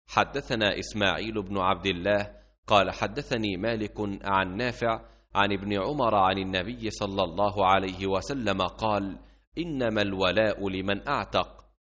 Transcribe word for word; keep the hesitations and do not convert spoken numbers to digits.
حدثنا إسماعيل بن عبد الله قال حدثني مالك عن نافع عن ابن عمر عن النبي صلى الله عليه وسلم قال: إنما الولاء لمن أعتق،